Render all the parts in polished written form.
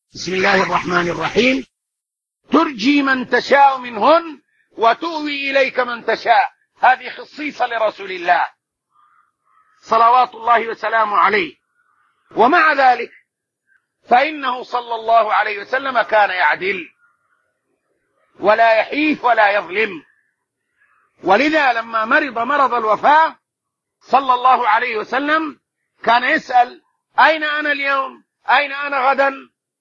بسم الله الرحمن الرحيم. ترجي من تشاء منهن وتؤوي إليك من تشاء. هذه خصيصة لرسول الله صلوات الله وسلامه عليه. ومع ذلك فإنه صلى الله عليه وسلم كان يعدل ولا يحيف ولا يظلم. ولذا لما مرض الوفاة صلى الله عليه وسلم كان يسأل: أين أنا اليوم؟ أين أنا غدا؟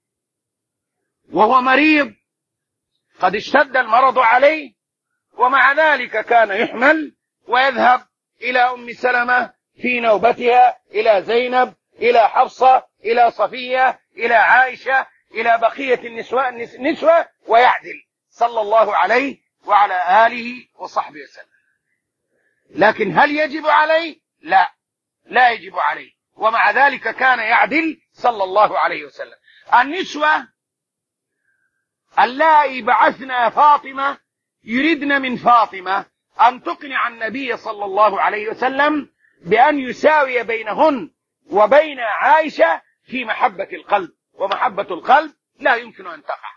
وهو مريض قد اشتد المرض عليه، ومع ذلك كان يحمل ويذهب إلى أم سلمة في نوبتها، إلى زينب، إلى حفصة، إلى صفية، إلى عائشة، إلى بقية النسوة ويعدل صلى الله عليه وعلى آله وصحبه وسلم. لكن هل يجب عليه؟ لا يجب عليه، ومع ذلك كان يعدل صلى الله عليه وسلم. النسوة اللائي بعثنا فاطمة يردن من فاطمة أن تقنع النبي صلى الله عليه وسلم بأن يساوي بينهن وبين عائشة في محبة القلب، ومحبة القلب لا يمكن أن تقع.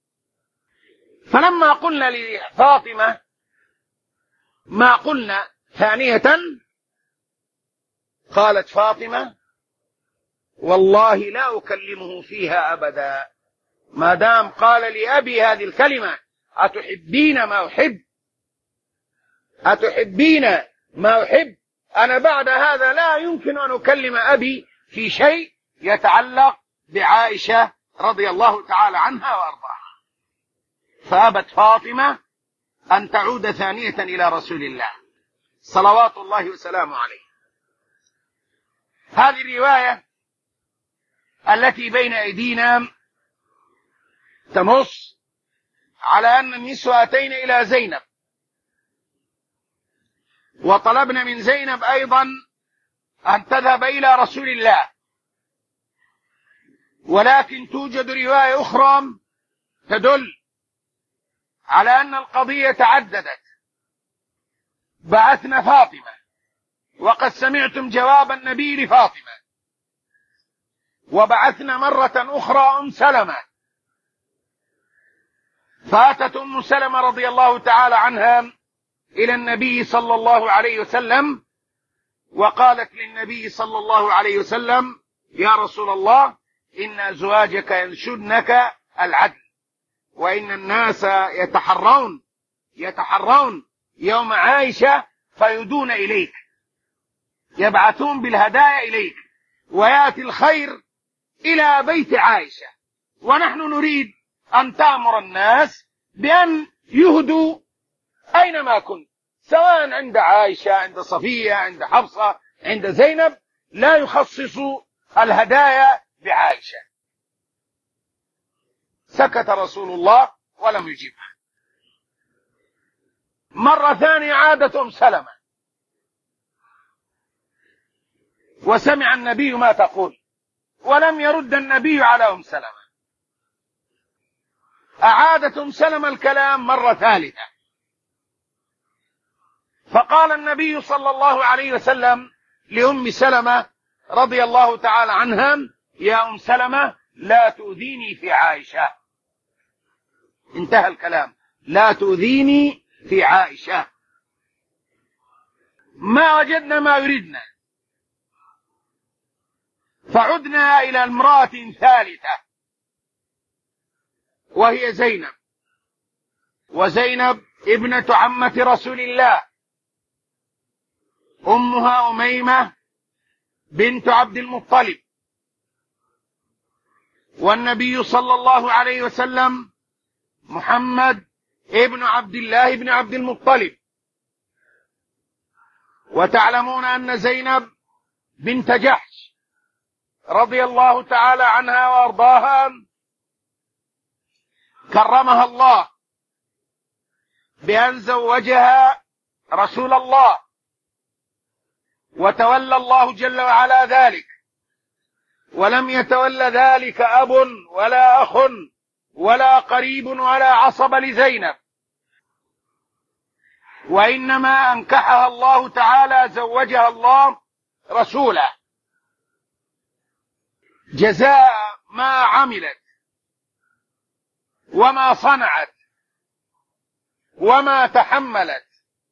فلما قلنا لفاطمة ما قلنا ثانية، قالت فاطمة: والله لا أكلمه فيها أبدا، ما دام قال لأبي هذه الكلمة: أتحبين ما أحب؟ أتحبين ما أحب؟ أنا بعد هذا لا يمكن أن أكلم أبي في شيء يتعلق بعائشة رضي الله تعالى عنها وأرضاها. فأبت فاطمة أن تعود ثانية إلى رسول الله صلوات الله وسلامه عليه. هذه الرواية التي بين أيدينا تنص على أن النسوة أتين إلى زينب وطلبنا من زينب أيضا أن تذهب إلى رسول الله، ولكن توجد رواية أخرى تدل على أن القضية تعددت. بعثنا فاطمة وقد سمعتم جواب النبي لفاطمة، وبعثنا مرة أخرى أم سلمة، فأتت أم سلمة رضي الله تعالى عنها إلى النبي صلى الله عليه وسلم وقالت للنبي صلى الله عليه وسلم: يا رسول الله، إن أزواجك ينشدنك العدل، وإن الناس يتحرون يوم عائشة فيدون إليك، يبعثون بالهدايا إليك، ويأتي الخير إلى بيت عائشة، ونحن نريد أن تأمر الناس بأن يهدوا أينما كنت، سواء عند عائشة، عند صفية، عند حفصة، عند زينب، لا يخصصوا الهدايا بعائشة. سكت رسول الله ولم يجيبها. مرة ثانية عادت أم سلمة وسمع النبي ما تقول، ولم يرد النبي على أم سلمة. أعادت أم سلمة الكلام مرة ثالثة، فقال النبي صلى الله عليه وسلم لأم سلمة رضي الله تعالى عنها: يا أم سلمة، لا تؤذيني في عائشة. انتهى الكلام، لا تؤذيني في عائشة. ما وجدنا ما يريدنا، فعدنا إلى امرأة ثالثة وهي زينب، وزينب ابنة عمة رسول الله، أمها أميمة بنت عبد المطلب، والنبي صلى الله عليه وسلم محمد ابن عبد الله ابن عبد المطلب. وتعلمون أن زينب بنت جحش رضي الله تعالى عنها وأرضاها كرمها الله بأن زوجها رسول الله، وتولى الله جل وعلا ذلك، ولم يتولى ذلك أب ولا أخ ولا قريب ولا عصب لزينب، وإنما أنكحها الله تعالى، زوجها الله رسوله جزاء ما عملت وما صنعت وما تحملت،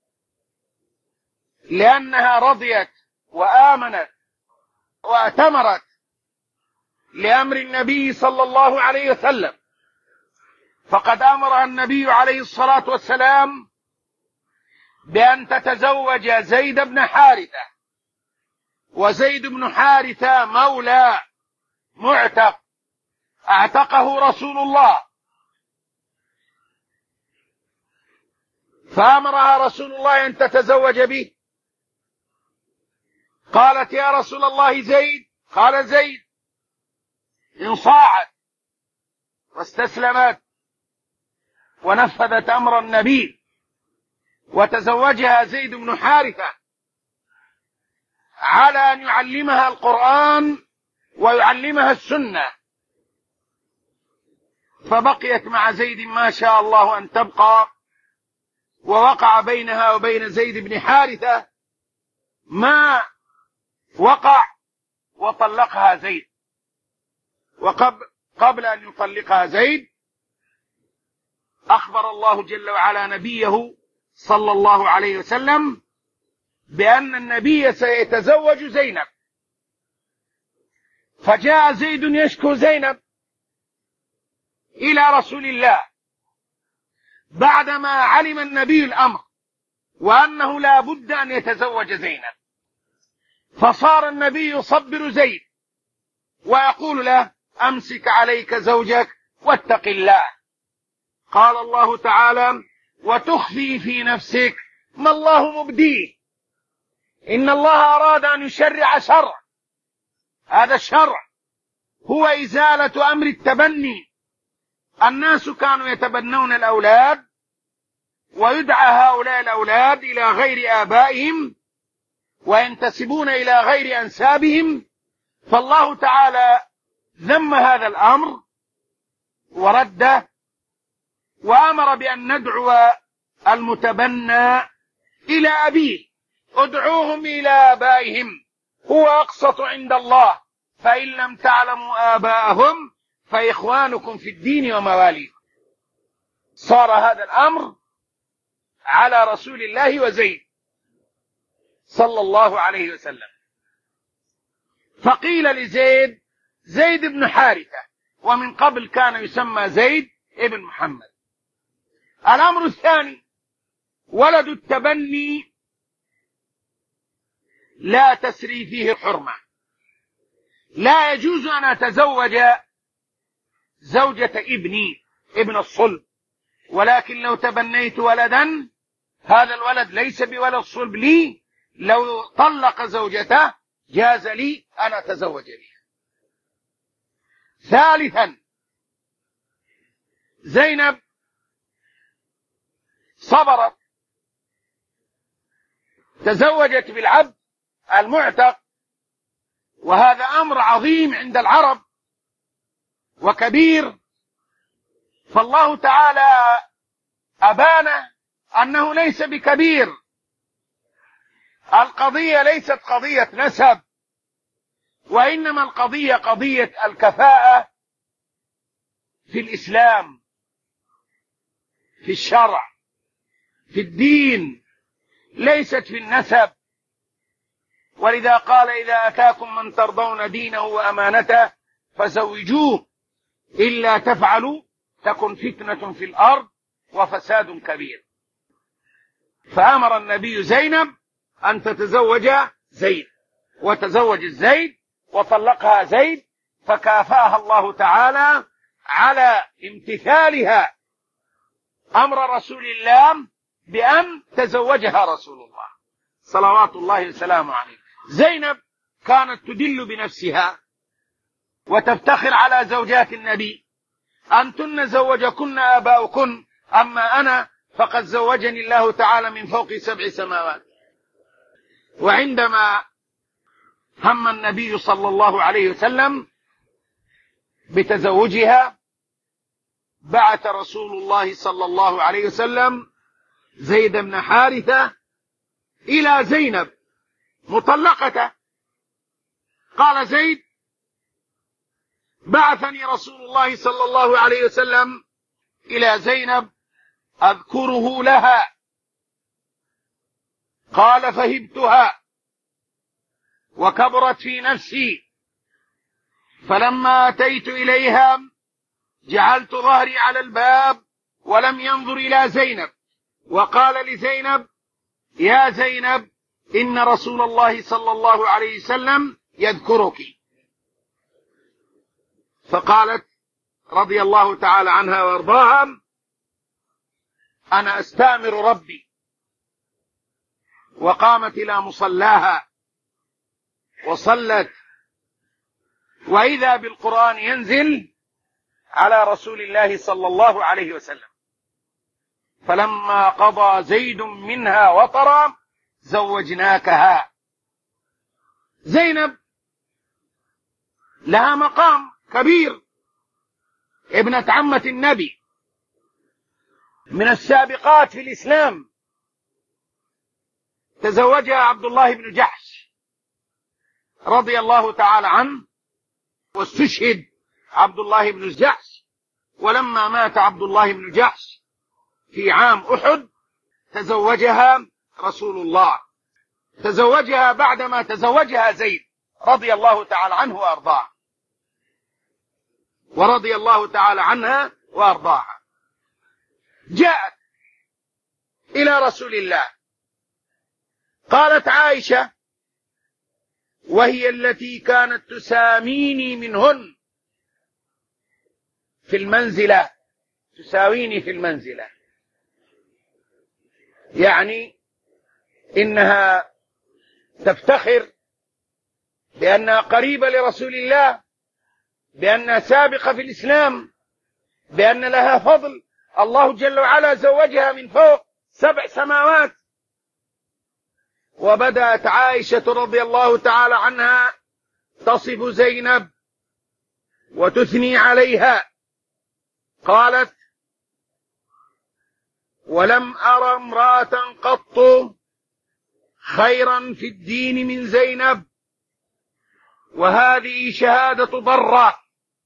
لأنها رضيت وآمنت وأتمرت لأمر النبي صلى الله عليه وسلم. فقد أمرها النبي عليه الصلاة والسلام بأن تتزوج زيد بن حارثة، وزيد بن حارثة مولى معتق اعتقه رسول الله، فأمرها رسول الله أن تتزوج به. قالت يا رسول الله زيد، قال زيد، انصاعت واستسلمت ونفذت أمر النبي، وتزوجها زيد بن حارثة على أن يعلمها القرآن ويعلمها السنة، فبقيت مع زيد ما شاء الله أن تبقى، ووقع بينها وبين زيد بن حارثة ما وقع، وطلقها زيد. وقبل أن يطلقها زيد أخبر الله جل وعلا نبيه صلى الله عليه وسلم بأن النبي سيتزوج زينب. فجاء زيد يشكو زينب إلى رسول الله بعدما علم النبي الأمر وأنه لا بد أن يتزوج زينب، فصار النبي يصبر زيد ويقول له أمسك عليك زوجك واتق الله. قال الله تعالى وتخفي في نفسك ما الله مبديه، إن الله أراد أن يشرع شرع، هذا الشرع هو إزالة أمر التبني. الناس كانوا يتبنون الأولاد ويدعى هؤلاء الأولاد إلى غير آبائهم وينتسبون إلى غير أنسابهم، فالله تعالى ذم هذا الأمر ورده، وأمر بأن ندعو المتبنى إلى أبيه، ادعوهم إلى آبائهم هو أقسط عند الله، فإن لم تعلموا آباءهم فإخوانكم في الدين ومواليكم. صار هذا الأمر على رسول الله وزيد صلى الله عليه وسلم. فقيل لزيد زيد بن حارثة، ومن قبل كان يسمى زيد ابن محمد. الأمر الثاني ولد التبني لا تسري فيه الحرمة، لا يجوز أن أتزوج زوجة ابني ابن الصلب، ولكن لو تبنيت ولدا هذا الولد ليس بولد صلب لي، لو طلق زوجته جاز لي أن أتزوج بها. ثالثا زينب صبرت، تزوجت بالعبد المعتق، وهذا أمر عظيم عند العرب وكبير، فالله تعالى أبان أنه ليس بكبير. القضية ليست قضية نسب، وإنما القضية قضية الكفاءة في الإسلام، في الشرع، في الدين، ليست في النسب. ولذا قال إذا أتاكم من ترضون دينه وأمانته فزوجوه، إلا تفعلوا تكن فتنة في الأرض وفساد كبير. فأمر النبي زينب أن تتزوج زيد، وتزوج زيد وطلقها زيد، فكافأها الله تعالى على امتثالها أمر رسول الله بأن تزوجها رسول الله صلوات الله وسلامه عليه. زينب كانت تدل بنفسها وتفتخر على زوجات النبي: أنتن زوجكن آباؤكن، أما أنا فقد زوجني الله تعالى من فوق 7 سماوات. وعندما هم النبي صلى الله عليه وسلم بتزوجها بعث رسول الله صلى الله عليه وسلم زيد بن حارثة إلى زينب مطلقته. قال زيد: بعثني رسول الله صلى الله عليه وسلم إلى زينب أذكره لها. قال فهبتها وكبرت في نفسي، فلما أتيت إليها جعلت ظهري على الباب ولم ينظر إلى زينب، وقال لزينب: يا زينب إن رسول الله صلى الله عليه وسلم يذكرك. فقالت رضي الله تعالى عنها وارضاها: أنا أستأمر ربي. وقامت إلى مصلاها وصلت، وإذا بالقرآن ينزل على رسول الله صلى الله عليه وسلم: فلما قضى زيد منها وطرا زوجناكها. زينب لها مقام كبير، ابنة عمة النبي، من السابقات في الإسلام. تزوجها عبد الله بن جحش رضي الله تعالى عنه، واستشهد عبد الله بن جحش. ولما مات عبد الله بن جحش في عام أحد تزوجها رسول الله، تزوجها بعدما تزوجها زيد رضي الله تعالى عنه وأرضاه، ورضي الله تعالى عنها وأرضاها. جاءت إلى رسول الله، قالت عائشة وهي التي كانت تساميني منهن في المنزلة، تساويني في المنزلة، يعني إنها تفتخر بأنها قريبة لرسول الله، بأنها سابقة في الإسلام، بأن لها فضل. الله جل وعلا زوجها من فوق 7 سماوات. وبدأت عائشة رضي الله تعالى عنها تصف زينب وتثني عليها. قالت: ولم أرى امرأة قط خيرا في الدين من زينب، وهذه شهادة ضرة،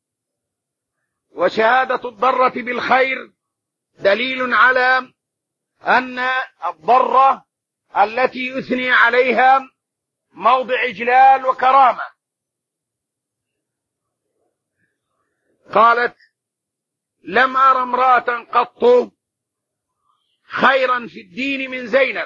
وشهادة الضرة بالخير دليل على أن الضرة التي يثني عليها موضع إجلال وكرامة. قالت: لم أرى امرأة قط خيرا في الدين من زينب،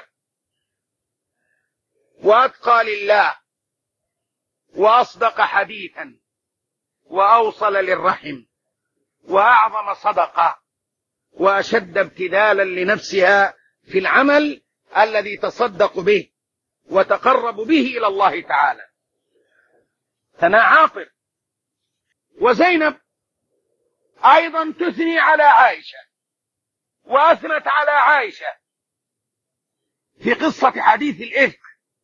وأتقى لله، وأصدق حديثا، وأوصل للرحم، وأعظم صدقة، وأشد ابتذالا لنفسها في العمل الذي تصدق به وتقرب به إلى الله تعالى. ثناء عاطر. وزينب أيضا تثني على عائشة، وأثنت على عائشة في قصة حديث الإفك،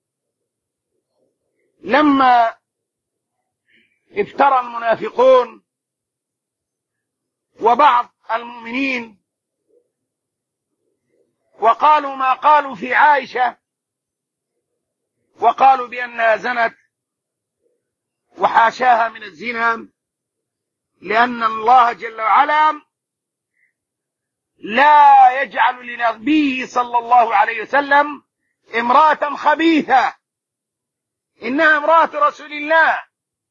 لما افترى المنافقون وبعض المؤمنين وقالوا ما قالوا في عائشة، وقالوا بأنها زنت وحاشاها من الزنا، لأن الله جل وعلا لا يجعل لنبيه صلى الله عليه وسلم امرأة خبيثة، إنها امرأة رسول الله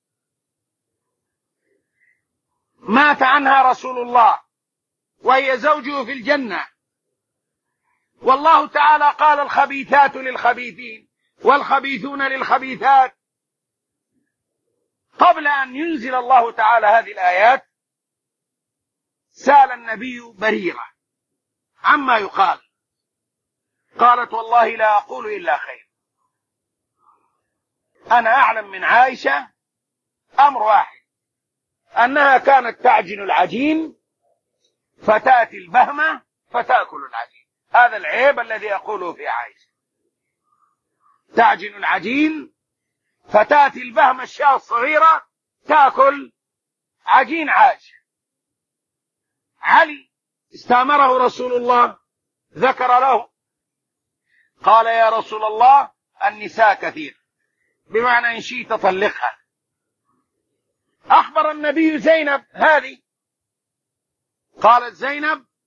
مات عنها رسول الله وهي زوجه في الجنة. والله تعالى قال: الخبيثات للخبيثين والخبيثون للخبيثات. قبل أن ينزل الله تعالى هذه الآيات سأل النبي بريرة عما يقال، قالت: والله لا أقول إلا خير. أنا أعلم من عائشة أمر واحد، أنها كانت تعجن العجين فتأتي البهمة فتأكل العجين. هذا العيب الذي أقوله في عائشة، تعجن العجين فتأتي البهمة الشاة الصغيرة تأكل عجين عائشة. علي استأمره رسول الله، ذكر له، قال: يا رسول الله النساء كثير، بمعنى إن شئت طلقها. أخبر النبي زينب هذه، قالت زينب: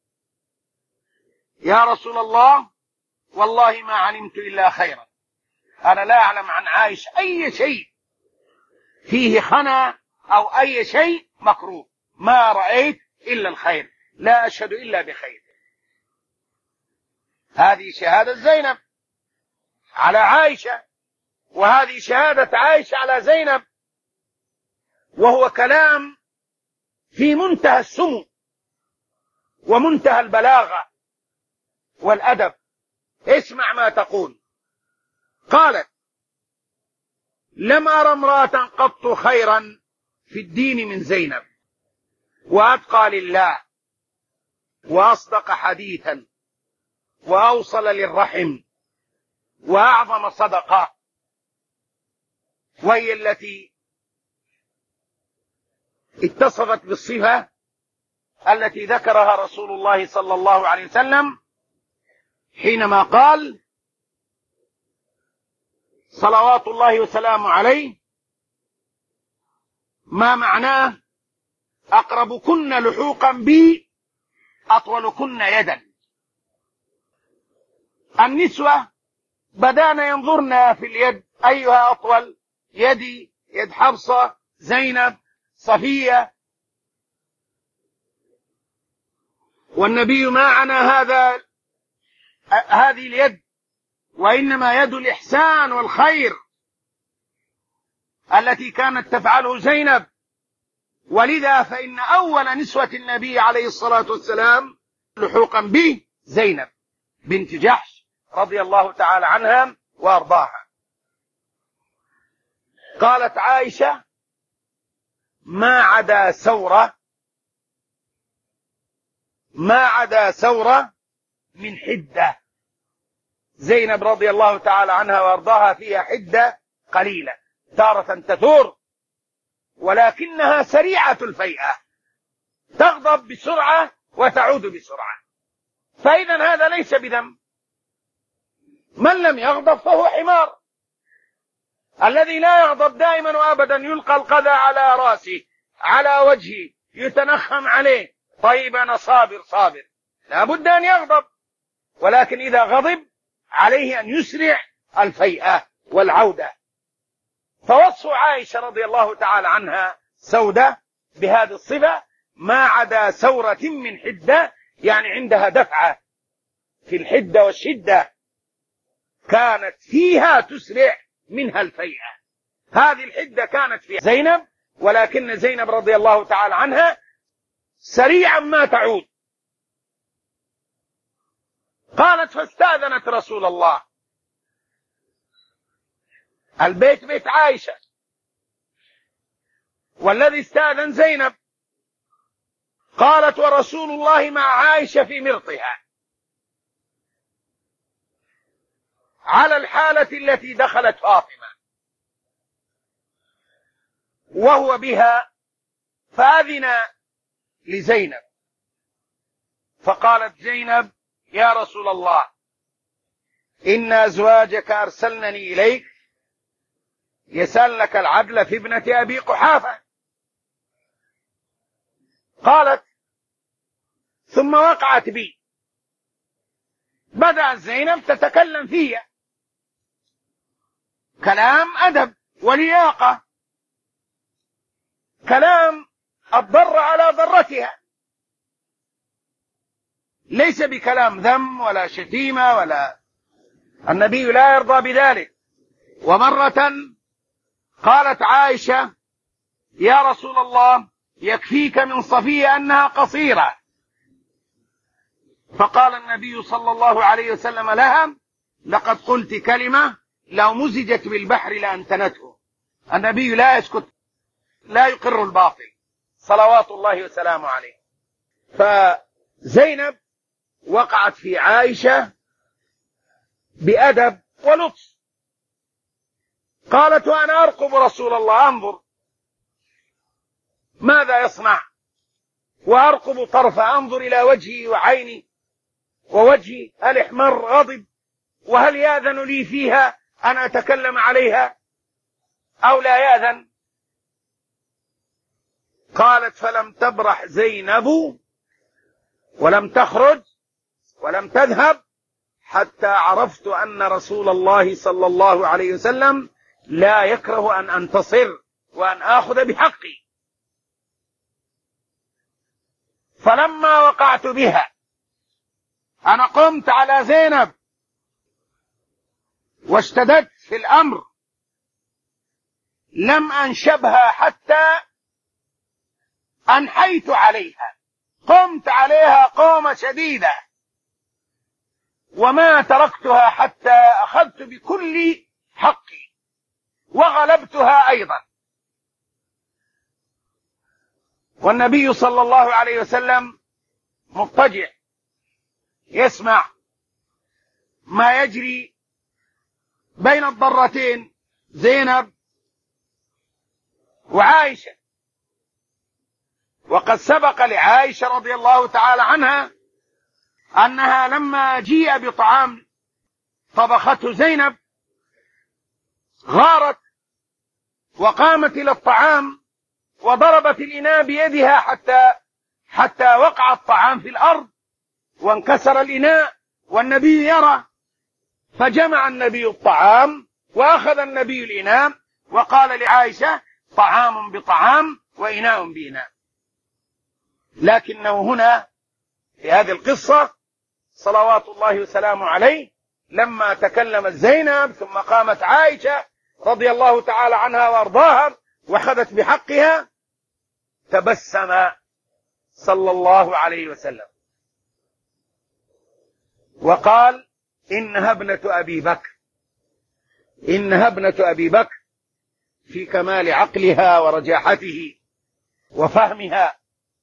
يا رسول الله والله ما علمت إلا خيرا، أنا لا أعلم عن عائشة أي شيء فيه خنا أو أي شيء مكروه، ما رأيت إلا الخير، لا أشهد إلا بخير. هذه شهادة زينب على عائشة، وهذه شهادة عائشة على زينب، وهو كلام في منتهى السمو ومنتهى البلاغة والأدب. اسمع ما تقول. قالت: لم أرى امرأة قط خيرا في الدين من زينب، وأتقى لله، وأصدق حديثا، وأوصل للرحم، وأعظم صدقة، وهي التي اتصفت بالصفة التي ذكرها رسول الله صلى الله عليه وسلم حينما قال صلوات الله وسلامه عليه: ما معناه أقربكن لحوقا بي أطولكن يدا. النسوة بدأن ينظرن في اليد أيها أطول، يدي، يد حفصة، زينب، صفية، والنبي ما عنى هذه اليد، وإنما يد الإحسان والخير التي كانت تفعله زينب. ولذا فإن أول نسوة النبي عليه الصلاة والسلام لحوقا به زينب بنت جحش رضي الله تعالى عنها وأرضاها. قالت عائشة: ما عدا ثورة من حدة. زينب رضي الله تعالى عنها وأرضاها فيها حدة قليلة، تارة تثور، ولكنها سريعة الفيئة، تغضب بسرعة وتعود بسرعة. فإذا هذا ليس بذنب. من لم يغضب فهو حمار. الذي لا يغضب دائما وأبدا يلقى القذى على رأسه، على وجهه، يتنخم عليه: طيب أنا صابر. لا بد أن يغضب، ولكن إذا غضب عليه أن يسرع الفيئة والعودة. فوصف عائشة رضي الله تعالى عنها سودة بهذه الصفة: ما عدا ثورة من حدة، يعني عندها دفعة في الحدة والشدة كانت فيها تسرع منها الفيئة. هذه الحدة كانت في زينب، ولكن زينب رضي الله تعالى عنها سريعا ما تعود. قالت: فاستأذنت رسول الله. البيت بيت عائشة، والذي استأذن زينب. قالت: ورسول الله مع عائشة في مرطها، على الحالة التي دخلت فاطمة وهو بها، فأذن لزينب. فقالت زينب: يا رسول الله، إن أزواجك أرسلنني إليك يسألك العدل في ابنة أبي قحافة. قالت: ثم وقعت بي. بدأت زينب تتكلم فيها كلام أدب ولياقة، كلام الضر على ضرتها، ليس بكلام ذم ولا شتيمة ولا، النبي لا يرضى بذلك. ومرة قالت عائشة: يا رسول الله، يكفيك من صفية أنها قصيرة. فقال النبي صلى الله عليه وسلم لها: لقد قلت كلمة لو مزجت بالبحر لأنتنته. النبي لا يسكت، لا يقر الباطل صلوات الله وسلامه عليه. فزينب وقعت في عائشة بأدب ولطف. قالت: وأنا أرقب رسول الله، أنظر ماذا يصنع، وأرقب طرفه، أنظر إلى وجهي وعيني ووجهي، هل احمر غضب، وهل يأذن لي فيها أن أتكلم عليها أو لا يأذن. قالت: فلم تبرح زينب ولم تخرج ولم تذهب حتى عرفت أن رسول الله صلى الله عليه وسلم لا يكره أن أنتصر وأن آخذ بحقي. فلما وقعت بها، أنا قمت على زينب واشتددت في الأمر، لم أنشبها حتى أنحيت عليها، قمت عليها قومة شديدة، وما تركتها حتى أخذت بكل حقي وغلبتها أيضا. والنبي صلى الله عليه وسلم مضطجع يسمع ما يجري بين الضرتين زينب وعائشة. وقد سبق لعائشة رضي الله تعالى عنها أنها لما جيء بطعام طبخته زينب غارت وقامت إلى الطعام وضربت الإناء بيدها حتى وقع الطعام في الأرض وانكسر الإناء والنبي يرى. فجمع النبي الطعام وأخذ النبي الإناء وقال لعائشة: طعام بطعام وإناء بإناء. لكنه هنا في هذه القصة صلوات الله وسلامه عليه لما تكلمت زينب ثم قامت عائشة رضي الله تعالى عنها وأرضاها وأخذت بحقها، تبسم صلى الله عليه وسلم وقال: إنها ابنة أبي بكر، إنها ابنة أبي بكر، في كمال عقلها ورجاحته وفهمها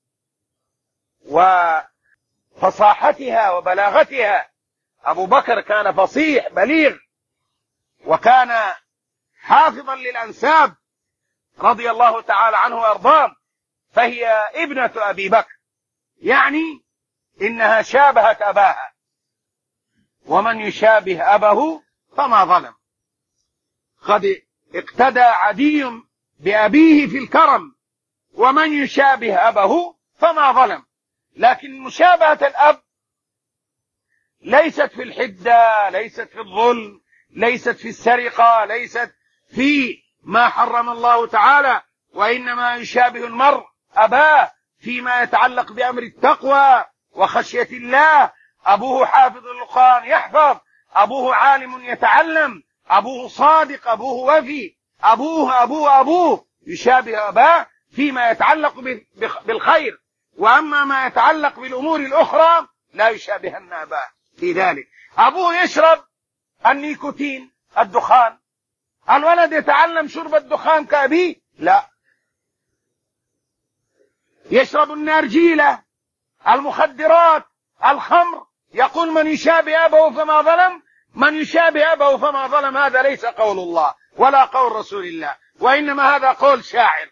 وفصاحتها وبلاغتها. أبو بكر كان فصيح بليغ وكان حافظا للأنساب رضي الله تعالى عنه وأرضاه، فهي ابنة أبي بكر، يعني إنها شابهت أباها، ومن يشابه أباه فما ظلم. قد اقتدى عدي بأبيه في الكرم، ومن يشابه أباه فما ظلم. لكن مشابهة الأب ليست في الحدة، ليست في الظلم، ليست في السرقة، ليست في ما حرم الله تعالى، وإنما يشابه المرء أباه فيما يتعلق بأمر التقوى وخشية الله. أبوه حافظ القرآن يحفظ، أبوه عالم يتعلم، أبوه صادق، أبوه وفي، أبوه يشابه أباه فيما يتعلق بالخير، وأما ما يتعلق بالأمور الأخرى لا يشابهن أباه في ذلك. أبوه يشرب النيكوتين الدخان، الولد يتعلم شرب الدخان كأبيه؟ لا. يشرب النارجيلة، المخدرات، الخمر، يقول من يشابه أباه فما ظلم، من يشابه أباه فما ظلم. هذا ليس قول الله ولا قول رسول الله، وإنما هذا قول شاعر.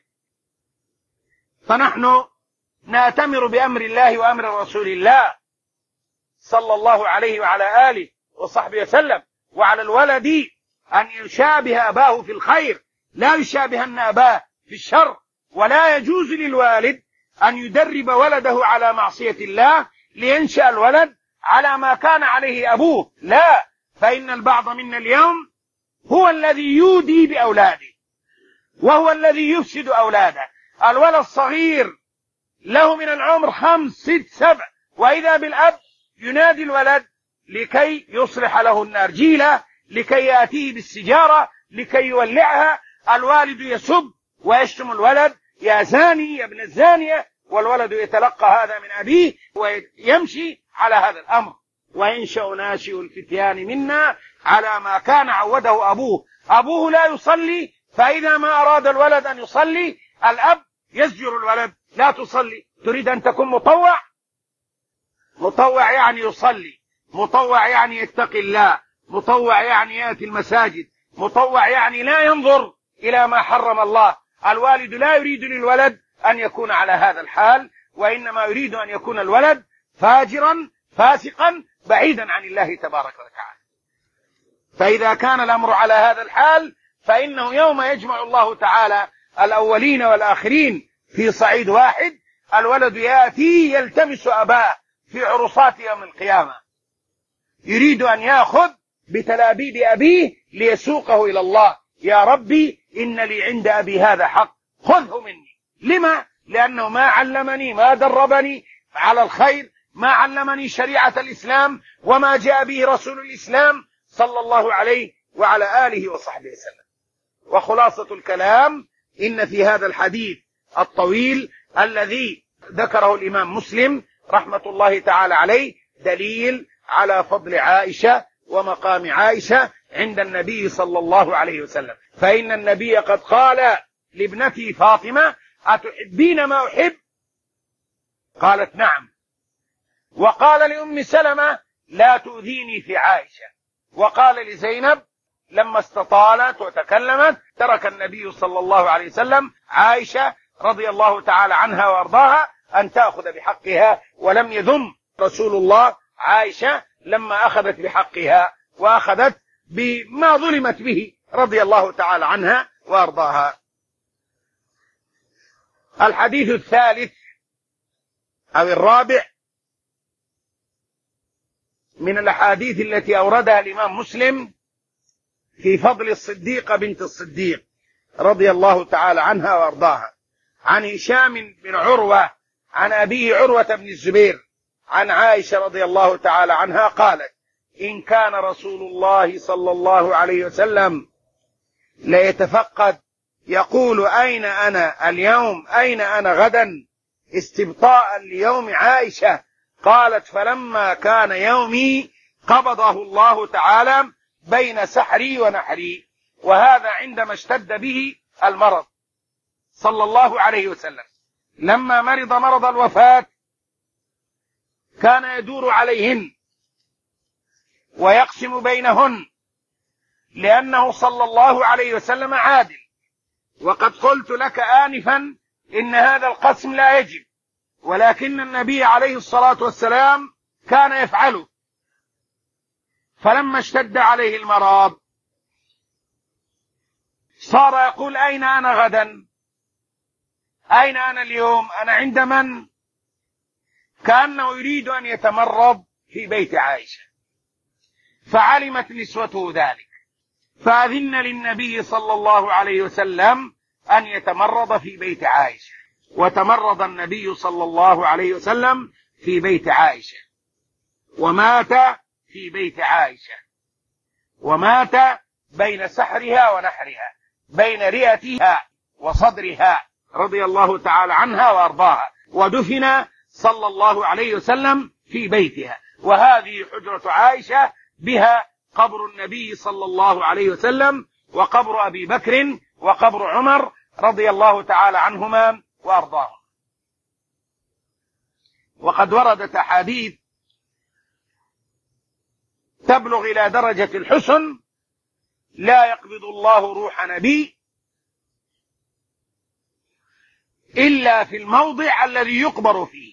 فنحن نأتمر بأمر الله وأمر رسول الله صلى الله عليه وعلى آله وصحبه وسلم، وعلى الولد أن يشابه أباه في الخير، لا يشابهن أباه في الشر. ولا يجوز للوالد أن يدرب ولده على معصية الله لينشأ الولد على ما كان عليه أبوه، لا. فإن البعض منا اليوم هو الذي يودي بأولاده وهو الذي يفسد أولاده. الولد الصغير له من العمر 5 6 7، وإذا بالأب ينادي الولد لكي يصلح له النارجيلة، لكي يأتيه بالسجارة، لكي يولعها. الوالد يسب ويشتم الولد: يا زاني، يا ابن الزانية، والولد يتلقى هذا من أبيه ويمشي على هذا الأمر. وينشأ ناشئ الفتيان منا على ما كان عوده أبوه. أبوه لا يصلي، فإذا ما أراد الولد أن يصلي الأب يزجر الولد: لا تصلي. تريد أن تكون مطوع؟ مطوع يعني يصلي، مطوع يعني يتقي الله، مطوع يعني يأتي المساجد، مطوع يعني لا ينظر إلى ما حرم الله. الوالد لا يريد للولد أن يكون على هذا الحال، وإنما يريد أن يكون الولد فاجرا فاسقا بعيدا عن الله تبارك وتعالى. فإذا كان الأمر على هذا الحال فإنه يوم يجمع الله تعالى الأولين والآخرين في صعيد واحد، الولد يأتي يلتمس أباه في عرصات يوم القيامة، يريد أن يأخذ بتلابيب أبيه ليسوقه إلى الله. يا ربي إن لي عند أبي هذا حق خذه مني. لما؟ لأنه ما علمني، ما دربني على الخير، ما علمني شريعة الإسلام وما جاء به رسول الإسلام صلى الله عليه وعلى آله وصحبه وسلم. وخلاصة الكلام إن في هذا الحديث الطويل الذي ذكره الإمام مسلم رحمة الله تعالى عليه دليل على فضل عائشة ومقام عائشة عند النبي صلى الله عليه وسلم. فإن النبي قد قال لابنتي فاطمة: أتحبين ما أحب؟ قالت: نعم. وقال لأم سلمة: لا تؤذيني في عائشة. وقال لزينب لما استطالت وتكلمت ترك النبي صلى الله عليه وسلم عائشة رضي الله تعالى عنها وأرضاها أن تأخذ بحقها، ولم يذم رسول الله عائشة لما أخذت بحقها وأخذت بما ظلمت به رضي الله تعالى عنها وأرضاها. الحديث الثالث أو الرابع من الأحاديث التي أوردها الإمام مسلم في فضل الصديقة بنت الصديق رضي الله تعالى عنها وأرضاها، عن هشام بن عروة عن أبيه عروة بن الزبير عن عائشة رضي الله تعالى عنها قالت: إن كان رسول الله صلى الله عليه وسلم ليتفقد يقول: أين أنا اليوم؟ أين أنا غدا؟ استبطاء ليوم عائشة. قالت: فلما كان يومي قبضه الله تعالى بين سحري ونحري. وهذا عندما اشتد به المرض صلى الله عليه وسلم، لما مرض مرض الوفاة كان يدور عليهن ويقسم بينهن، لأنه صلى الله عليه وسلم عادل. وقد قلت لك آنفا إن هذا القسم لا يجب، ولكن النبي عليه الصلاة والسلام كان يفعله. فلما اشتد عليه المرض صار يقول: أين أنا غدا؟ أين أنا اليوم؟ أنا عند من؟ كأنه يريد أن يتمرض في بيت عائشة. فعلمت نسوته ذلك فأذن للنبي صلى الله عليه وسلم أن يتمرض في بيت عائشة. وتمرض النبي صلى الله عليه وسلم في بيت عائشة، ومات في بيت عائشة، ومات بين سحرها ونحرها، بين رئتها وصدرها رضي الله تعالى عنها وأرضاها، ودفن صلى الله عليه وسلم في بيتها. وهذه حجرة عائشة، بها قبر النبي صلى الله عليه وسلم، وقبر أبي بكر، وقبر عمر رضي الله تعالى عنهما وأرضاهم. وقد وردت أحاديث تبلغ إلى درجة الحسن: لا يقبض الله روح نبي إلا في الموضع الذي يقبر فيه.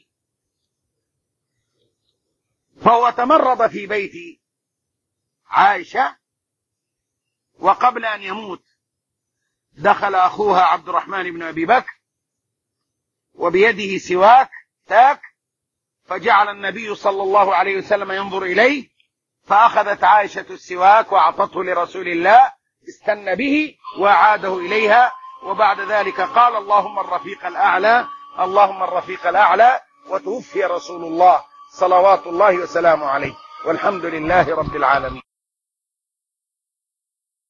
فهو تمرض في بيت عائشة، وقبل أن يموت دخل أخوها عبد الرحمن بن أبي بكر وبيده سواك تاك، فجعل النبي صلى الله عليه وسلم ينظر إليه، فأخذت عائشة السواك وأعطته لرسول الله، استنى به وأعاده إليها. وبعد ذلك قال: اللهم الرفيق الأعلى، اللهم الرفيق الأعلى. وتوفي رسول الله صلوات الله وسلامه عليه، والحمد لله رب العالمين.